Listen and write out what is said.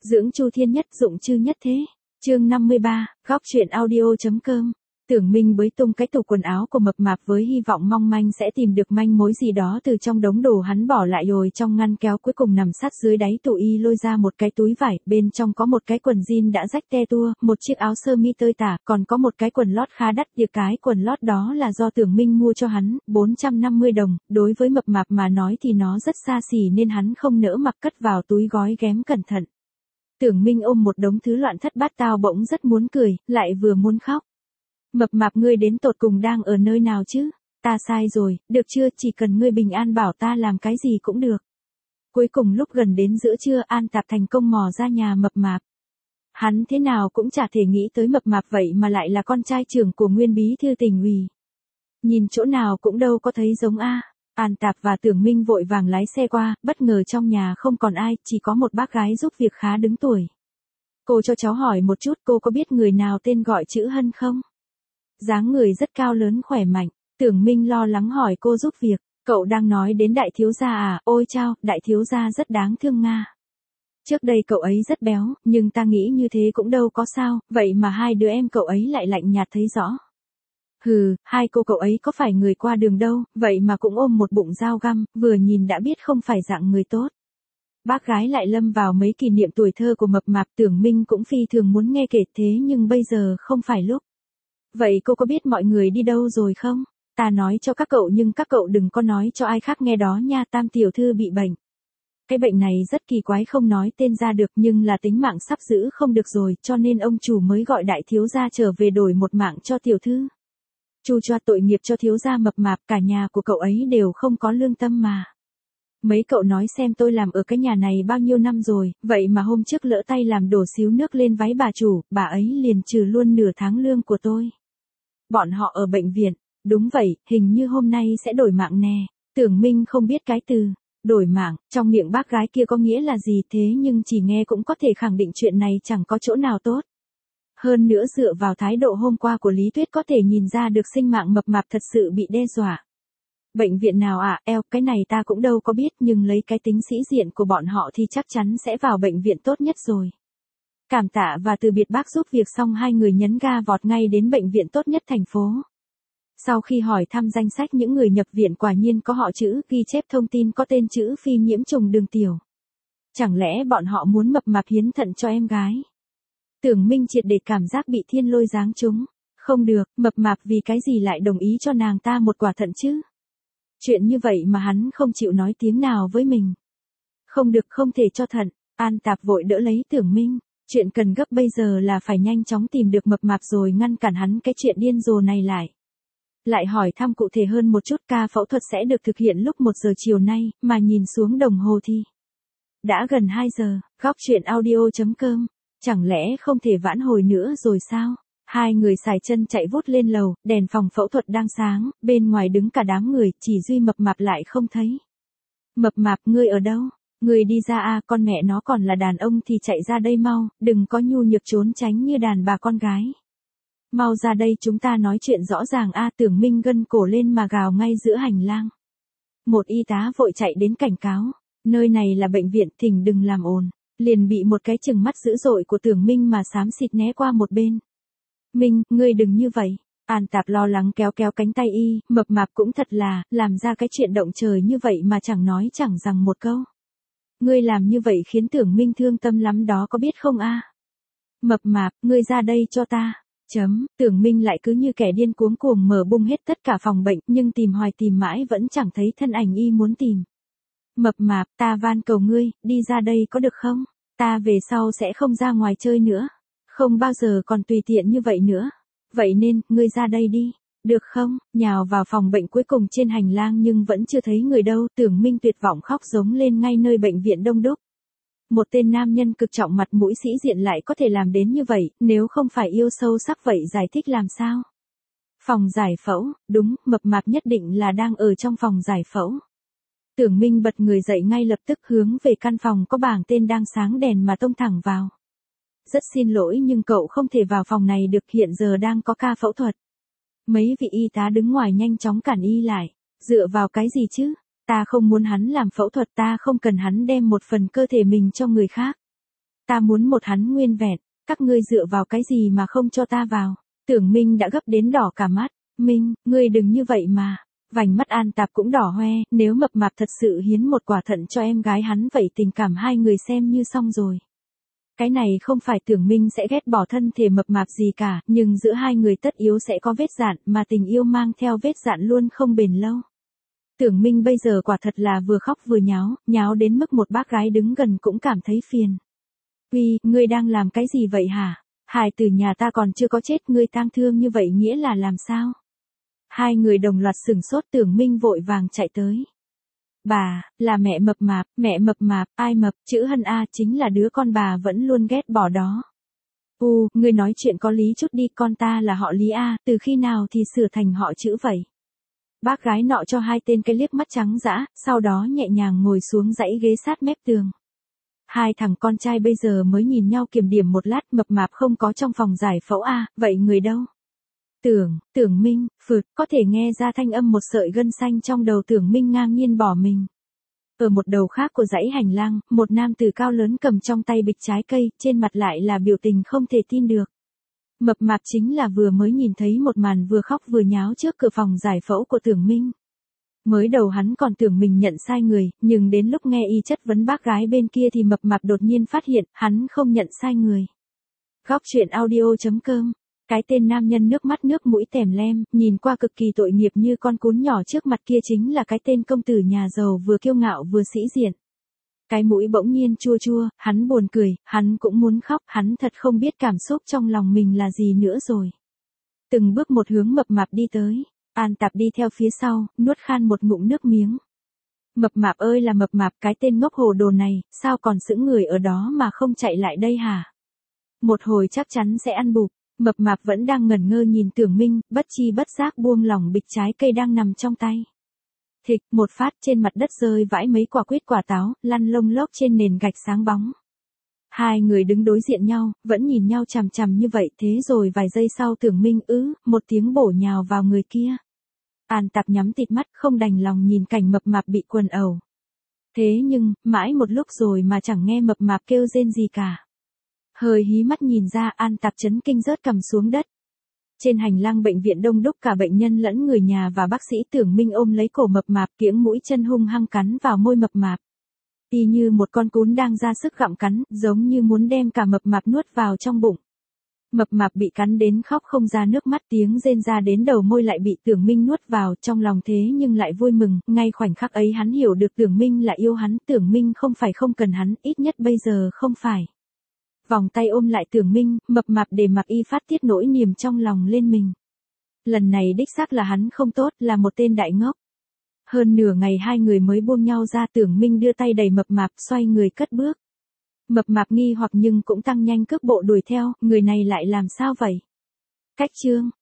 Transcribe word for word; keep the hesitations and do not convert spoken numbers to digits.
Dưỡng Chu Thiên Nhất dụng chư nhất thế. Chương năm mươi ba, góc truyện audio.com. Tưởng Minh bới tung cái tủ quần áo của Mập Mạp với hy vọng mong manh sẽ tìm được manh mối gì đó từ trong đống đồ hắn bỏ lại rồi trong ngăn kéo, cuối cùng nằm sát dưới đáy tủ y lôi ra một cái túi vải, bên trong có một cái quần jean đã rách te tua, một chiếc áo sơ mi tơi tả, còn có một cái quần lót khá đắt tiệc, cái quần lót đó là do Tưởng Minh mua cho hắn, bốn trăm năm mươi đồng, đối với Mập Mạp mà nói thì nó rất xa xỉ nên hắn không nỡ mặc, cất vào túi gói ghém cẩn thận. Tưởng Minh ôm một đống thứ loạn thất bát tao bỗng rất muốn cười, lại vừa muốn khóc. Mập Mạp, ngươi đến tột cùng đang ở nơi nào chứ? Ta sai rồi, được chưa, chỉ cần ngươi bình an bảo ta làm cái gì cũng được. Cuối cùng lúc gần đến giữa trưa, An Tạp thành công mò ra nhà Mập Mạp. Hắn thế nào cũng chả thể nghĩ tới Mập Mạp vậy mà lại là con trai trưởng của nguyên bí thư tỉnh ủy. Nhìn chỗ nào cũng đâu có thấy giống a. An Tạp và Tưởng Minh vội vàng lái xe qua, bất ngờ trong nhà không còn ai, chỉ có một bác gái giúp việc khá đứng tuổi. Cô cho cháu hỏi một chút, cô có biết người nào tên gọi chữ Hân không? Dáng người rất cao lớn khỏe mạnh. Tưởng Minh lo lắng hỏi cô giúp việc, cậu đang nói đến đại thiếu gia à? Ôi chao, đại thiếu gia rất đáng thương nga. Trước đây cậu ấy rất béo, nhưng ta nghĩ như thế cũng đâu có sao, vậy mà hai đứa em cậu ấy lại lạnh nhạt thấy rõ. Hừ, hai cô cậu ấy có phải người qua đường đâu, vậy mà cũng ôm một bụng dao găm, vừa nhìn đã biết không phải dạng người tốt. Bác gái lại lâm vào mấy kỷ niệm tuổi thơ của Mập Mạp. Tưởng Minh cũng phi thường muốn nghe kể, thế nhưng bây giờ không phải lúc. Vậy cô có biết mọi người đi đâu rồi không? Ta nói cho các cậu nhưng các cậu đừng có nói cho ai khác nghe đó nha. Tam tiểu thư bị bệnh. Cái bệnh này rất kỳ quái, không nói tên ra được, nhưng là tính mạng sắp giữ không được rồi, cho nên ông chủ mới gọi đại thiếu gia trở về đổi một mạng cho tiểu thư. Chu cho tội nghiệp cho thiếu gia Mập Mạp, cả nhà của cậu ấy đều không có lương tâm mà. Mấy cậu nói xem, tôi làm ở cái nhà này bao nhiêu năm rồi, vậy mà hôm trước lỡ tay làm đổ xíu nước lên váy bà chủ, bà ấy liền trừ luôn nửa tháng lương của tôi. Bọn họ ở bệnh viện. Đúng vậy, hình như hôm nay sẽ đổi mạng nè. Tưởng Minh không biết cái từ đổi mạng trong miệng bác gái kia có nghĩa là gì, thế nhưng chỉ nghe cũng có thể khẳng định chuyện này chẳng có chỗ nào tốt. Hơn nữa dựa vào thái độ hôm qua của Lý Tuyết có thể nhìn ra được sinh mạng Mập Mạp thật sự bị đe dọa. Bệnh viện nào ạ? À? Eo, cái này ta cũng đâu có biết, nhưng lấy cái tính sĩ diện của bọn họ thì chắc chắn sẽ vào bệnh viện tốt nhất rồi. Cảm tạ và từ biệt bác giúp việc xong, hai người nhấn ga vọt ngay đến bệnh viện tốt nhất thành phố. Sau khi hỏi thăm danh sách những người nhập viện, quả nhiên có họ chữ, ghi chép thông tin có tên chữ Phi nhiễm trùng đường tiểu. Chẳng lẽ bọn họ muốn Mập Mạp hiến thận cho em gái? Tưởng Minh triệt để cảm giác bị thiên lôi giáng trúng. Không được, Mập Mạp vì cái gì lại đồng ý cho nàng ta một quả thận chứ? Chuyện như vậy mà hắn không chịu nói tiếng nào với mình. Không được, không thể cho thận. An Tạp vội đỡ lấy Tưởng Minh. Chuyện cần gấp bây giờ là phải nhanh chóng tìm được Mập Mạp rồi ngăn cản hắn cái chuyện điên rồ này lại. Lại hỏi thăm cụ thể hơn một chút, ca phẫu thuật sẽ được thực hiện lúc một giờ chiều nay, mà nhìn xuống đồng hồ thì đã gần hai giờ. Góc truyện audio.com. Chẳng lẽ không thể vãn hồi nữa rồi sao? Hai người xài chân chạy vút lên lầu, đèn phòng phẫu thuật đang sáng, bên ngoài đứng cả đám người, chỉ duy Mập Mạp lại không thấy. Mập Mạp, ngươi ở đâu? Ngươi đi ra a, con mẹ nó còn là đàn ông thì chạy ra đây mau, đừng có nhu nhược trốn tránh như đàn bà con gái. Mau ra đây chúng ta nói chuyện rõ ràng a. Tưởng Minh gân cổ lên mà gào ngay giữa hành lang. Một y tá vội chạy đến cảnh cáo, nơi này là bệnh viện, thỉnh đừng làm ồn. Liền bị một cái chừng mắt dữ dội của Tưởng Minh mà xám xịt né qua một bên. Minh, ngươi đừng như vậy. An Tạp lo lắng kéo kéo cánh tay y. Mập Mạp cũng thật là, làm ra cái chuyện động trời như vậy mà chẳng nói chẳng rằng một câu. Ngươi làm như vậy khiến Tưởng Minh thương tâm lắm đó, có biết không a? Mập Mạp, ngươi ra đây cho ta. Chấm, Tưởng Minh lại cứ như kẻ điên cuống cuồng mở bung hết tất cả phòng bệnh, nhưng tìm hoài tìm mãi vẫn chẳng thấy thân ảnh y muốn tìm. Mập Mạp, ta van cầu ngươi, đi ra đây có được không? Ta về sau sẽ không ra ngoài chơi nữa. Không bao giờ còn tùy tiện như vậy nữa. Vậy nên, ngươi ra đây đi. Được không? Nhào vào phòng bệnh cuối cùng trên hành lang nhưng vẫn chưa thấy người đâu. Tưởng Minh tuyệt vọng khóc giống lên ngay nơi bệnh viện đông đúc. Một tên nam nhân cực trọng mặt mũi sĩ diện lại có thể làm đến như vậy, nếu không phải yêu sâu sắc vậy giải thích làm sao? Phòng giải phẫu, đúng, Mập Mạp nhất định là đang ở trong phòng giải phẫu. Tưởng Minh bật người dậy ngay lập tức hướng về căn phòng có bảng tên đang sáng đèn mà tông thẳng vào. Rất xin lỗi nhưng cậu không thể vào phòng này được, hiện giờ đang có ca phẫu thuật. Mấy vị y tá đứng ngoài nhanh chóng cản y lại. Dựa vào cái gì chứ? Ta không muốn hắn làm phẫu thuật, ta không cần hắn đem một phần cơ thể mình cho người khác. Ta muốn một hắn nguyên vẹn, các ngươi dựa vào cái gì mà không cho ta vào. Tưởng Minh đã gấp đến đỏ cả mắt. Minh, ngươi đừng như vậy mà. Vành mắt An Tạp cũng đỏ hoe, nếu mập mạp thật sự hiến một quả thận cho em gái hắn vậy tình cảm hai người xem như xong rồi. Cái này không phải Tưởng Minh sẽ ghét bỏ thân thể mập mạp gì cả, nhưng giữa hai người tất yếu sẽ có vết dạn, mà tình yêu mang theo vết dạn luôn không bền lâu. Tưởng Minh bây giờ quả thật là vừa khóc vừa nháo, nháo đến mức một bác gái đứng gần cũng cảm thấy phiền. Uy, ngươi đang làm cái gì vậy hả? Hài tử nhà ta còn chưa có chết, ngươi tang thương như vậy nghĩa là làm sao? Hai người đồng loạt sửng sốt. Tưởng Minh vội vàng chạy tới. Bà, là mẹ mập mạp, mẹ mập mạp, ai mập, chữ Hân A chính là đứa con bà vẫn luôn ghét bỏ đó. U, ngươi nói chuyện có lý chút đi, con ta là họ Lý A, từ khi nào thì sửa thành họ chữ vậy? Bác gái nọ cho hai tên cái liếc mắt trắng dã, sau đó nhẹ nhàng ngồi xuống dãy ghế sát mép tường. Hai thằng con trai bây giờ mới nhìn nhau kiểm điểm một lát, mập mạp không có trong phòng giải phẫu A, vậy người đâu? Tưởng, Tưởng Minh, phượt, có thể nghe ra thanh âm một sợi gân xanh trong đầu Tưởng Minh ngang nhiên bỏ mình. Ở một đầu khác của dãy hành lang, một nam tử cao lớn cầm trong tay bịch trái cây, trên mặt lại là biểu tình không thể tin được. Mập mạp chính là vừa mới nhìn thấy một màn vừa khóc vừa nháo trước cửa phòng giải phẫu của Tưởng Minh. Mới đầu hắn còn tưởng mình nhận sai người, nhưng đến lúc nghe y chất vấn bác gái bên kia thì mập mạp đột nhiên phát hiện, hắn không nhận sai người. Góc truyện audio chấm com. Cái tên nam nhân nước mắt nước mũi tèm lem, nhìn qua cực kỳ tội nghiệp như con cún nhỏ trước mặt kia chính là cái tên công tử nhà giàu vừa kiêu ngạo vừa sĩ diện. Cái mũi bỗng nhiên chua chua, hắn buồn cười, hắn cũng muốn khóc, hắn thật không biết cảm xúc trong lòng mình là gì nữa rồi. Từng bước một hướng mập mạp đi tới, An Tạp đi theo phía sau, nuốt khan một ngụm nước miếng. Mập mạp ơi là mập mạp, cái tên ngốc hồ đồ này, sao còn sững người ở đó mà không chạy lại đây hả? Một hồi chắc chắn sẽ ăn bụp. Mập mạp vẫn đang ngẩn ngơ nhìn Tưởng Minh, bất chi bất giác buông lỏng bịch trái cây đang nằm trong tay. Thịch, một phát trên mặt đất rơi vãi mấy quả quýt quả táo, lăn lông lốc trên nền gạch sáng bóng. Hai người đứng đối diện nhau, vẫn nhìn nhau chằm chằm như vậy, thế rồi vài giây sau Tưởng Minh ứ, một tiếng bổ nhào vào người kia. An Tạp nhắm tịt mắt không đành lòng nhìn cảnh mập mạp bị quần ẩu. Thế nhưng, mãi một lúc rồi mà chẳng nghe mập mạp kêu rên gì cả. Hơi hí mắt nhìn ra, An Tạp chấn kinh rớt cằm xuống đất. Trên hành lang bệnh viện đông đúc cả bệnh nhân lẫn người nhà và bác sĩ. Tưởng Minh ôm lấy cổ mập mạp, kiễng mũi chân hung hăng cắn vào môi mập mạp. Y như một con cún đang ra sức gặm cắn, giống như muốn đem cả mập mạp nuốt vào trong bụng. Mập mạp bị cắn đến khóc không ra nước mắt, tiếng rên ra đến đầu môi lại bị Tưởng Minh nuốt vào trong lòng, thế nhưng lại vui mừng, ngay khoảnh khắc ấy hắn hiểu được Tưởng Minh là yêu hắn, Tưởng Minh không phải không cần hắn, ít nhất bây giờ không phải. Vòng tay ôm lại Tưởng Minh, mập mạp để mặc y phát tiết nỗi niềm trong lòng lên mình. Lần này đích xác là hắn không tốt, là một tên đại ngốc. Hơn nửa ngày hai người mới buông nhau ra. Tưởng Minh đưa tay đẩy mập mạp, xoay người cất bước. Mập mạp nghi hoặc nhưng cũng tăng nhanh cước bộ đuổi theo, người này lại làm sao vậy? Cách chương.